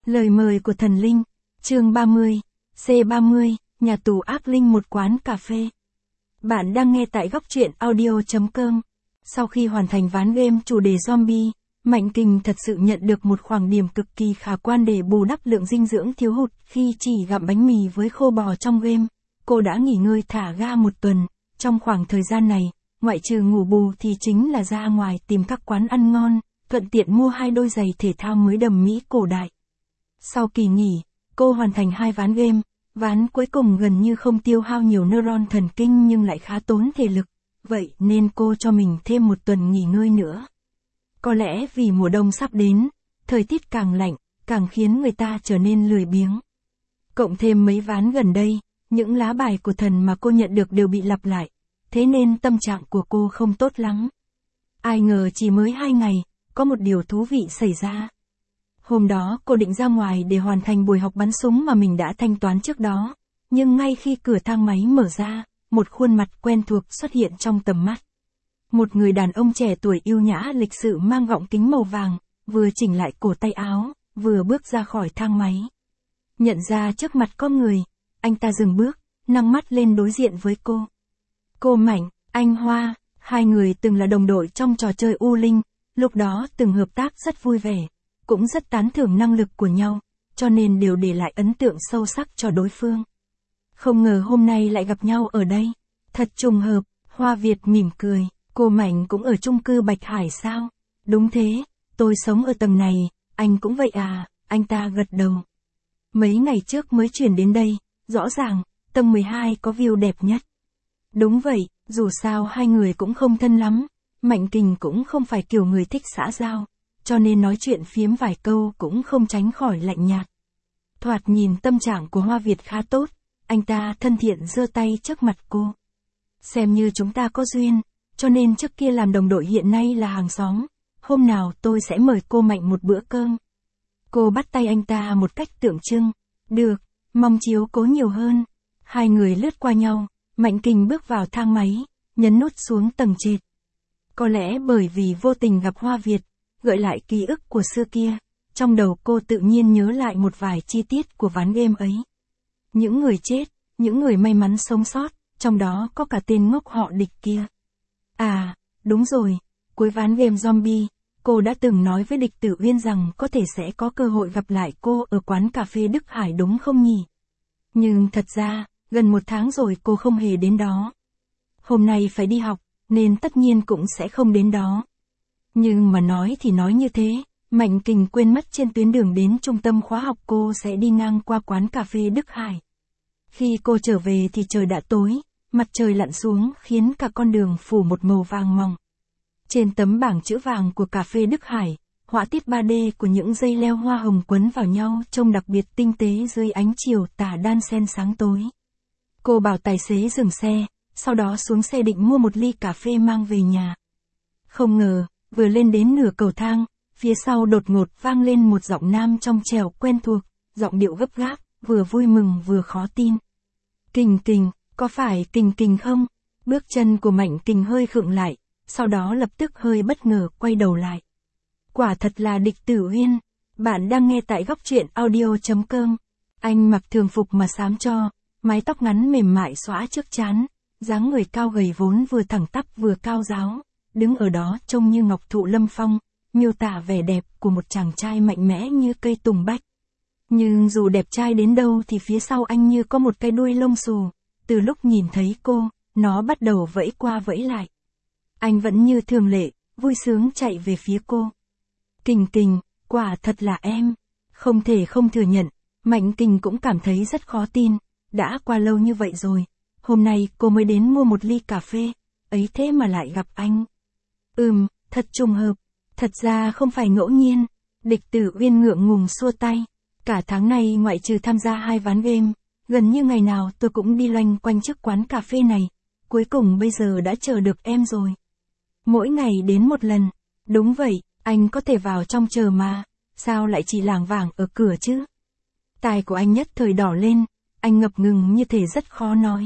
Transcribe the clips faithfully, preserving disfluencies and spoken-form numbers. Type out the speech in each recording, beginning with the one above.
Lời mời của thần linh, chương ba mươi, C ba mươi, nhà tù ác linh một quán cà phê. Bạn đang nghe tại góc truyện audio chấm com. Sau khi hoàn thành ván game chủ đề zombie, Mạnh Kình thật sự nhận được một khoảng điểm cực kỳ khả quan để bù đắp lượng dinh dưỡng thiếu hụt khi chỉ gặm bánh mì với khô bò trong game. Cô đã nghỉ ngơi thả ga một tuần, trong khoảng thời gian này, ngoại trừ ngủ bù thì chính là ra ngoài tìm các quán ăn ngon, thuận tiện mua hai đôi giày thể thao mới đầm mỹ cổ đại. Sau kỳ nghỉ, cô hoàn thành hai ván game, ván cuối cùng gần như không tiêu hao nhiều neuron thần kinh nhưng lại khá tốn thể lực, vậy nên cô cho mình thêm một tuần nghỉ ngơi nữa. Có lẽ vì mùa đông sắp đến, thời tiết càng lạnh, càng khiến người ta trở nên lười biếng. Cộng thêm mấy ván gần đây, những lá bài của thần mà cô nhận được đều bị lặp lại, thế nên tâm trạng của cô không tốt lắm. Ai ngờ chỉ mới hai ngày, có một điều thú vị xảy ra. Hôm đó cô định ra ngoài để hoàn thành buổi học bắn súng mà mình đã thanh toán trước đó, nhưng ngay khi cửa thang máy mở ra, một khuôn mặt quen thuộc xuất hiện trong tầm mắt. Một người đàn ông trẻ tuổi yêu nhã lịch sự mang gọng kính màu vàng, vừa chỉnh lại cổ tay áo, vừa bước ra khỏi thang máy. Nhận ra trước mặt có người, anh ta dừng bước, nâng mắt lên đối diện với cô. Cô Mạnh, anh Hoa, hai người từng là đồng đội trong trò chơi U Linh, lúc đó từng hợp tác rất vui vẻ, cũng rất tán thưởng năng lực của nhau, cho nên đều để lại ấn tượng sâu sắc cho đối phương. Không ngờ hôm nay lại gặp nhau ở đây, thật trùng hợp. Hoa Việt mỉm cười, cô Mạnh cũng ở chung cư Bạch Hải sao? Đúng thế, tôi sống ở tầng này, anh cũng vậy à, anh ta gật đầu. Mấy ngày trước mới chuyển đến đây, rõ ràng, tầng mười hai có view đẹp nhất. Đúng vậy, dù sao hai người cũng không thân lắm, Mạnh Kình cũng không phải kiểu người thích xã giao, cho nên nói chuyện phiếm vài câu cũng không tránh khỏi lạnh nhạt. Thoạt nhìn tâm trạng của Hoa Việt khá tốt, anh ta thân thiện giơ tay trước mặt cô. Xem như chúng ta có duyên, cho nên trước kia làm đồng đội hiện nay là hàng xóm, hôm nào tôi sẽ mời cô Mạnh một bữa cơm. Cô bắt tay anh ta một cách tượng trưng, được, mong chiếu cố nhiều hơn. Hai người lướt qua nhau, Mạnh Kình bước vào thang máy, nhấn nút xuống tầng trệt. Có lẽ bởi vì vô tình gặp Hoa Việt, gợi lại ký ức của xưa kia, trong đầu cô tự nhiên nhớ lại một vài chi tiết của ván game ấy. Những người chết, những người may mắn sống sót, trong đó có cả tên ngốc họ Địch kia. À, đúng rồi, cuối ván game zombie, cô đã từng nói với Địch Tử Uyên rằng có thể sẽ có cơ hội gặp lại cô ở quán cà phê Đức Hải đúng không nhỉ? Nhưng thật ra, gần một tháng rồi cô không hề đến đó. Hôm nay phải đi học, nên tất nhiên cũng sẽ không đến đó. Nhưng mà nói thì nói như thế, Mạnh Kình quên mất trên tuyến đường đến trung tâm khóa học cô sẽ đi ngang qua quán cà phê Đức Hải. Khi cô trở về thì trời đã tối, mặt trời lặn xuống khiến cả con đường phủ một màu vàng mỏng. Trên tấm bảng chữ vàng của cà phê Đức Hải, họa tiết ba D của những dây leo hoa hồng quấn vào nhau trông đặc biệt tinh tế dưới ánh chiều tà đan xen sáng tối. Cô bảo tài xế dừng xe, sau đó xuống xe định mua một ly cà phê mang về nhà. Không ngờ, vừa lên đến nửa cầu thang, phía sau đột ngột vang lên một giọng nam trong trẻo quen thuộc, giọng điệu gấp gáp, vừa vui mừng vừa khó tin. Kình Kình, có phải Kình Kình không? Bước chân của Mạnh Kình hơi khựng lại, sau đó lập tức hơi bất ngờ quay đầu lại. Quả thật là Địch Tử Uyên, bạn đang nghe tại góc truyện audio chấm com. Anh mặc thường phục mà xám cho, mái tóc ngắn mềm mại xõa trước trán, dáng người cao gầy vốn vừa thẳng tắp vừa cao ráo, đứng ở đó trông như ngọc thụ lâm phong, miêu tả vẻ đẹp của một chàng trai mạnh mẽ như cây tùng bách. Nhưng dù đẹp trai đến đâu thì phía sau anh như có một cái đuôi lông xù, từ lúc nhìn thấy cô, nó bắt đầu vẫy qua vẫy lại. Anh vẫn như thường lệ, vui sướng chạy về phía cô. Kình Kình, quả thật là em. Không thể không thừa nhận, Mạnh Kình cũng cảm thấy rất khó tin, đã qua lâu như vậy rồi, hôm nay cô mới đến mua một ly cà phê, ấy thế mà lại gặp anh. Ừm, thật trùng hợp, thật ra không phải ngẫu nhiên. Địch Tử Uyên ngượng ngùng xua tay. Cả tháng này ngoại trừ tham gia hai ván game, gần như ngày nào tôi cũng đi loanh quanh trước quán cà phê này, cuối cùng bây giờ đã chờ được em rồi. Mỗi ngày đến một lần, đúng vậy, anh có thể vào trong chờ mà, sao lại chỉ lảng vảng ở cửa chứ? Tai của anh nhất thời đỏ lên, anh ngập ngừng như thể rất khó nói.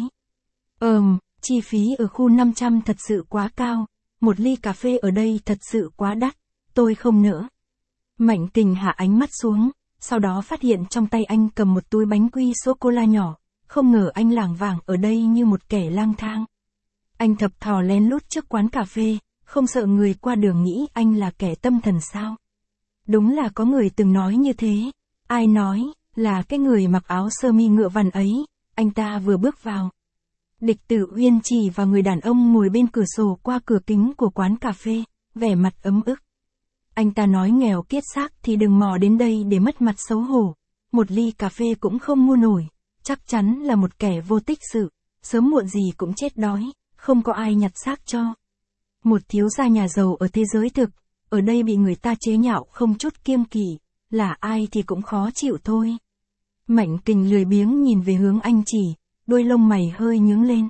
Ờm, chi phí ở khu năm trăm thật sự quá cao, một ly cà phê ở đây thật sự quá đắt, tôi không nỡ. Mạnh Kình hạ ánh mắt xuống, sau đó phát hiện trong tay anh cầm một túi bánh quy sô-cô-la nhỏ, không ngờ anh lảng vảng ở đây như một kẻ lang thang. Anh thập thò lén lút trước quán cà phê, không sợ người qua đường nghĩ anh là kẻ tâm thần sao. Đúng là có người từng nói như thế. Ai nói? Là cái người mặc áo sơ mi ngựa vằn ấy. Anh ta vừa bước vào. Địch Tử Uyên chỉ vào người đàn ông ngồi bên cửa sổ qua cửa kính của quán cà phê, vẻ mặt ấm ức. Anh ta nói nghèo kiết xác thì đừng mò đến đây để mất mặt xấu hổ. Một ly cà phê cũng không mua nổi, chắc chắn là một kẻ vô tích sự, sớm muộn gì cũng chết đói, không có ai nhặt xác cho. Một thiếu gia nhà giàu ở thế giới thực, ở đây bị người ta chế nhạo không chút kiêng kỵ, là ai thì cũng khó chịu thôi. Mạnh Kình lười biếng nhìn về hướng anh chỉ, đuôi lông mày hơi nhướng lên.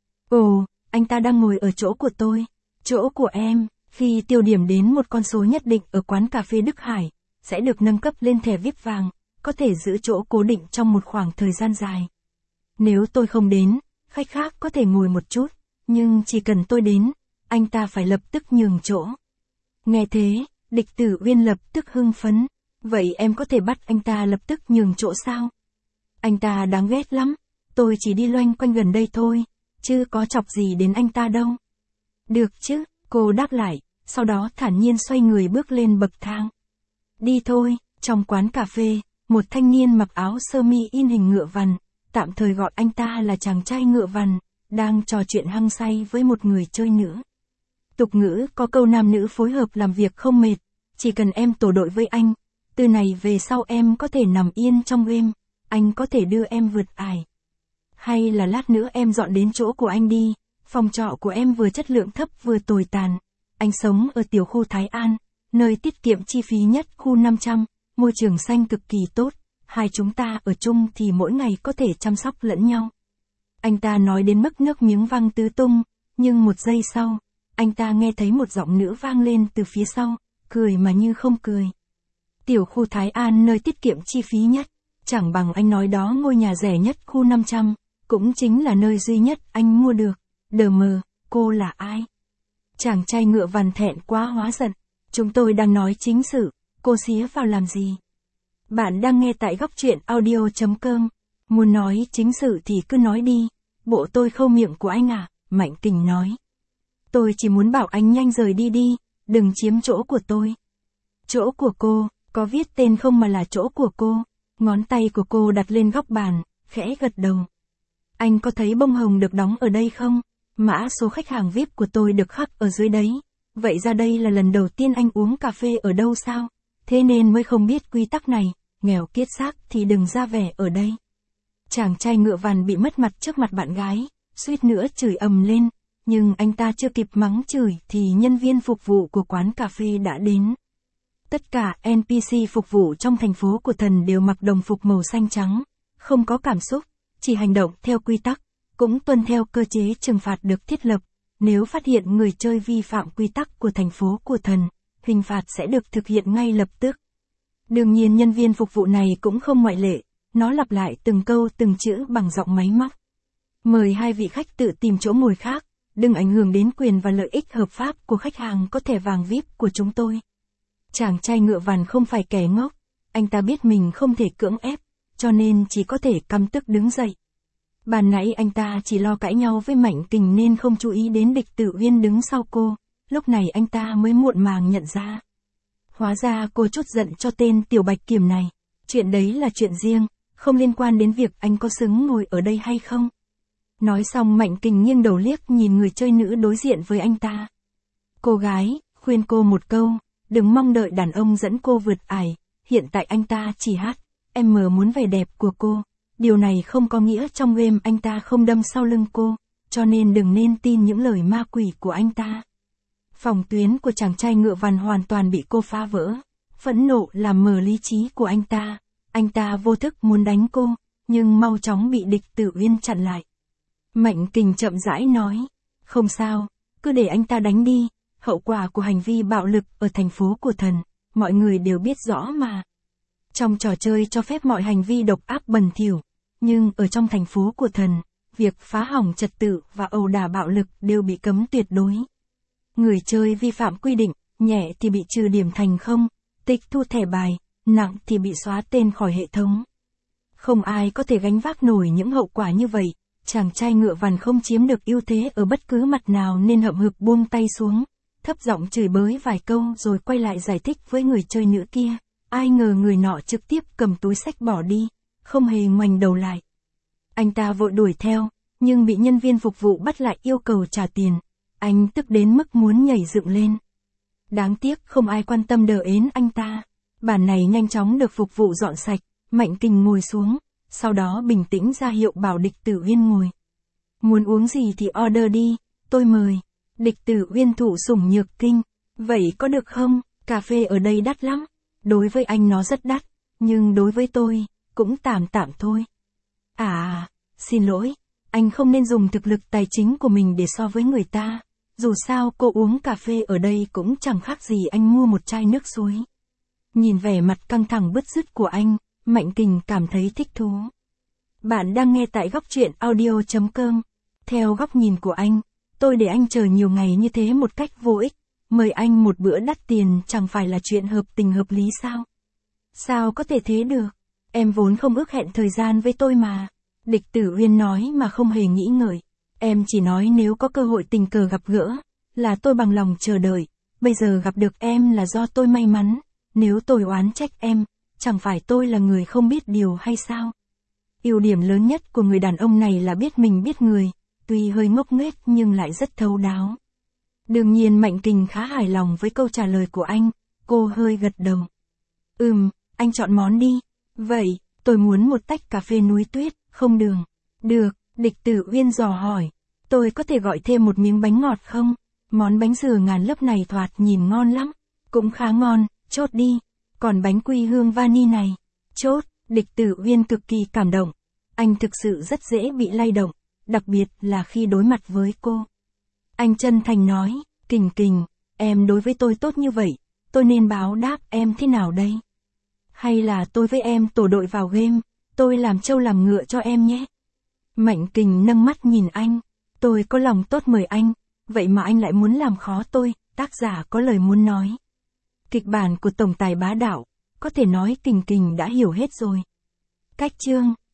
Ồ, anh ta đang ngồi ở chỗ của tôi, chỗ của em. Khi tiêu điểm đến một con số nhất định ở quán cà phê Đức Hải, sẽ được nâng cấp lên thẻ vi ai pi vàng, có thể giữ chỗ cố định trong một khoảng thời gian dài. Nếu tôi không đến, khách khác có thể ngồi một chút, nhưng chỉ cần tôi đến, anh ta phải lập tức nhường chỗ. Nghe thế, Địch Tử Uyên lập tức hưng phấn. Vậy em có thể bắt anh ta lập tức nhường chỗ sao? Anh ta đáng ghét lắm, tôi chỉ đi loanh quanh gần đây thôi, chứ có chọc gì đến anh ta đâu. Được chứ, cô đáp lại, sau đó thản nhiên xoay người bước lên bậc thang. Đi thôi. Trong quán cà phê, một thanh niên mặc áo sơ mi in hình ngựa vằn, tạm thời gọi anh ta là chàng trai ngựa vằn, đang trò chuyện hăng say với một người chơi nữ. Tục ngữ có câu nam nữ phối hợp làm việc không mệt, chỉ cần em tổ đội với anh, từ này về sau em có thể nằm yên trong game, anh có thể đưa em vượt ải. Hay là lát nữa em dọn đến chỗ của anh đi, phòng trọ của em vừa chất lượng thấp vừa tồi tàn. Anh sống ở tiểu khu Thái An, nơi tiết kiệm chi phí nhất khu năm trăm, môi trường xanh cực kỳ tốt, hai chúng ta ở chung thì mỗi ngày có thể chăm sóc lẫn nhau. Anh ta nói đến mức nước miếng văng tứ tung, nhưng một giây sau, anh ta nghe thấy một giọng nữ vang lên từ phía sau, cười mà như không cười. Tiểu khu Thái An nơi tiết kiệm chi phí nhất, chẳng bằng anh nói đó ngôi nhà rẻ nhất khu năm trăm, cũng chính là nơi duy nhất anh mua được. Đờ mờ, cô là ai? Chàng trai ngựa vằn thẹn quá hóa giận. Chúng tôi đang nói chính sự, cô xía vào làm gì? Bạn đang nghe tại góc truyện audio chấm com. Muốn nói chính sự thì cứ nói đi. Bộ tôi khâu miệng của anh à? Mạnh Kình nói. Tôi chỉ muốn bảo anh nhanh rời đi đi, đừng chiếm chỗ của tôi. Chỗ của cô, có viết tên không mà là chỗ của cô. Ngón tay của cô đặt lên góc bàn, khẽ gật đầu. Anh có thấy bông hồng được đóng ở đây không? Mã số khách hàng vi ai pi của tôi được khắc ở dưới đấy. Vậy ra đây là lần đầu tiên anh uống cà phê ở đâu sao? Thế nên mới không biết quy tắc này, nghèo kiết xác thì đừng ra vẻ ở đây. Chàng trai ngựa vằn bị mất mặt trước mặt bạn gái, suýt nữa chửi ầm lên, nhưng anh ta chưa kịp mắng chửi thì nhân viên phục vụ của quán cà phê đã đến. Tất cả en pê xê phục vụ trong thành phố của thần đều mặc đồng phục màu xanh trắng, không có cảm xúc, chỉ hành động theo quy tắc, cũng tuân theo cơ chế trừng phạt được thiết lập. Nếu phát hiện người chơi vi phạm quy tắc của thành phố của thần, hình phạt sẽ được thực hiện ngay lập tức. Đương nhiên nhân viên phục vụ này cũng không ngoại lệ, nó lặp lại từng câu từng chữ bằng giọng máy móc. Mời hai vị khách tự tìm chỗ ngồi khác, đừng ảnh hưởng đến quyền và lợi ích hợp pháp của khách hàng có thẻ vàng vi ai pi của chúng tôi. Chàng trai ngựa vằn không phải kẻ ngốc, anh ta biết mình không thể cưỡng ép, cho nên chỉ có thể căm tức đứng dậy. Ban nãy anh ta chỉ lo cãi nhau với Mạnh Kình nên không chú ý đến Địch Tử Uyên đứng sau cô, lúc này anh ta mới muộn màng nhận ra. Hóa ra cô chút giận cho tên Tiểu Bạch Kiểm này, chuyện đấy là chuyện riêng, không liên quan đến việc anh có xứng ngồi ở đây hay không. Nói xong Mạnh Kình nghiêng đầu liếc nhìn người chơi nữ đối diện với anh ta. Cô gái, khuyên cô một câu, đừng mong đợi đàn ông dẫn cô vượt ải, hiện tại anh ta chỉ hát, em mờ muốn vẻ đẹp của cô. Điều này không có nghĩa trong game anh ta không đâm sau lưng cô, cho nên đừng nên tin những lời ma quỷ của anh ta. Phòng tuyến của chàng trai ngựa vằn hoàn toàn bị cô phá vỡ, phẫn nộ làm mờ lý trí của anh ta. Anh ta vô thức muốn đánh cô, nhưng mau chóng bị Địch Tử Uyên chặn lại. Mạnh Kình chậm rãi nói, không sao, cứ để anh ta đánh đi, hậu quả của hành vi bạo lực ở thành phố của thần, mọi người đều biết rõ mà. Trong trò chơi cho phép mọi hành vi độc ác bẩn thỉu, nhưng ở trong thành phố của thần, việc phá hỏng trật tự và ẩu đả bạo lực đều bị cấm tuyệt đối. Người chơi vi phạm quy định, nhẹ thì bị trừ điểm thành không, tịch thu thẻ bài, nặng thì bị xóa tên khỏi hệ thống. Không ai có thể gánh vác nổi những hậu quả như vậy, chàng trai ngựa vằn không chiếm được ưu thế ở bất cứ mặt nào nên hậm hực buông tay xuống, thấp giọng chửi bới vài câu rồi quay lại giải thích với người chơi nữ kia. Ai ngờ người nọ trực tiếp cầm túi xách bỏ đi, không hề ngoảnh đầu lại. Anh ta vội đuổi theo, nhưng bị nhân viên phục vụ bắt lại yêu cầu trả tiền. Anh tức đến mức muốn nhảy dựng lên. Đáng tiếc không ai quan tâm đờ ến anh ta. Bàn này nhanh chóng được phục vụ dọn sạch, Mạnh Kình ngồi xuống, sau đó bình tĩnh ra hiệu bảo Địch Tử Uyên ngồi. Muốn uống gì thì order đi, tôi mời. Địch Tử Uyên thụ sủng nhược kinh. Vậy có được không, cà phê ở đây đắt lắm. Đối với anh nó rất đắt, nhưng đối với tôi, cũng tạm tạm thôi. À, xin lỗi, anh không nên dùng thực lực tài chính của mình để so với người ta. Dù sao cô uống cà phê ở đây cũng chẳng khác gì anh mua một chai nước suối. Nhìn vẻ mặt căng thẳng bứt rứt của anh, Mạnh Kình cảm thấy thích thú. Bạn đang nghe tại góc truyện audio chấm com. Theo góc nhìn của anh, tôi để anh chờ nhiều ngày như thế một cách vô ích. Mời anh một bữa đắt tiền chẳng phải là chuyện hợp tình hợp lý sao? Sao có thể thế được? Em vốn không ước hẹn thời gian với tôi mà. Địch Tử Uyên nói mà không hề nghĩ ngợi. Em chỉ nói nếu có cơ hội tình cờ gặp gỡ, là tôi bằng lòng chờ đợi. Bây giờ gặp được em là do tôi may mắn. Nếu tôi oán trách em, chẳng phải tôi là người không biết điều hay sao? Ưu điểm lớn nhất của người đàn ông này là biết mình biết người, tuy hơi ngốc nghếch nhưng lại rất thấu đáo. Đương nhiên Mạnh Kình khá hài lòng với câu trả lời của anh, cô hơi gật đầu. Ừm, anh chọn món đi. Vậy, tôi muốn một tách cà phê núi tuyết, không đường. Được, Địch Tử Uyên dò hỏi. Tôi có thể gọi thêm một miếng bánh ngọt không? Món bánh dừa ngàn lớp này thoạt nhìn ngon lắm. Cũng khá ngon, chốt đi. Còn bánh quy hương vani này. Chốt, Địch Tử Uyên cực kỳ cảm động. Anh thực sự rất dễ bị lay động, đặc biệt là khi đối mặt với cô. Anh chân thành nói, Kình Kình, em đối với tôi tốt như vậy, tôi nên báo đáp em thế nào đây? Hay là tôi với em tổ đội vào game, tôi làm trâu làm ngựa cho em nhé? Mạnh Kình nâng mắt nhìn anh, tôi có lòng tốt mời anh, vậy mà anh lại muốn làm khó tôi, tác giả có lời muốn nói. Kịch bản của tổng tài bá đạo, có thể nói Kình Kình đã hiểu hết rồi. Cách chương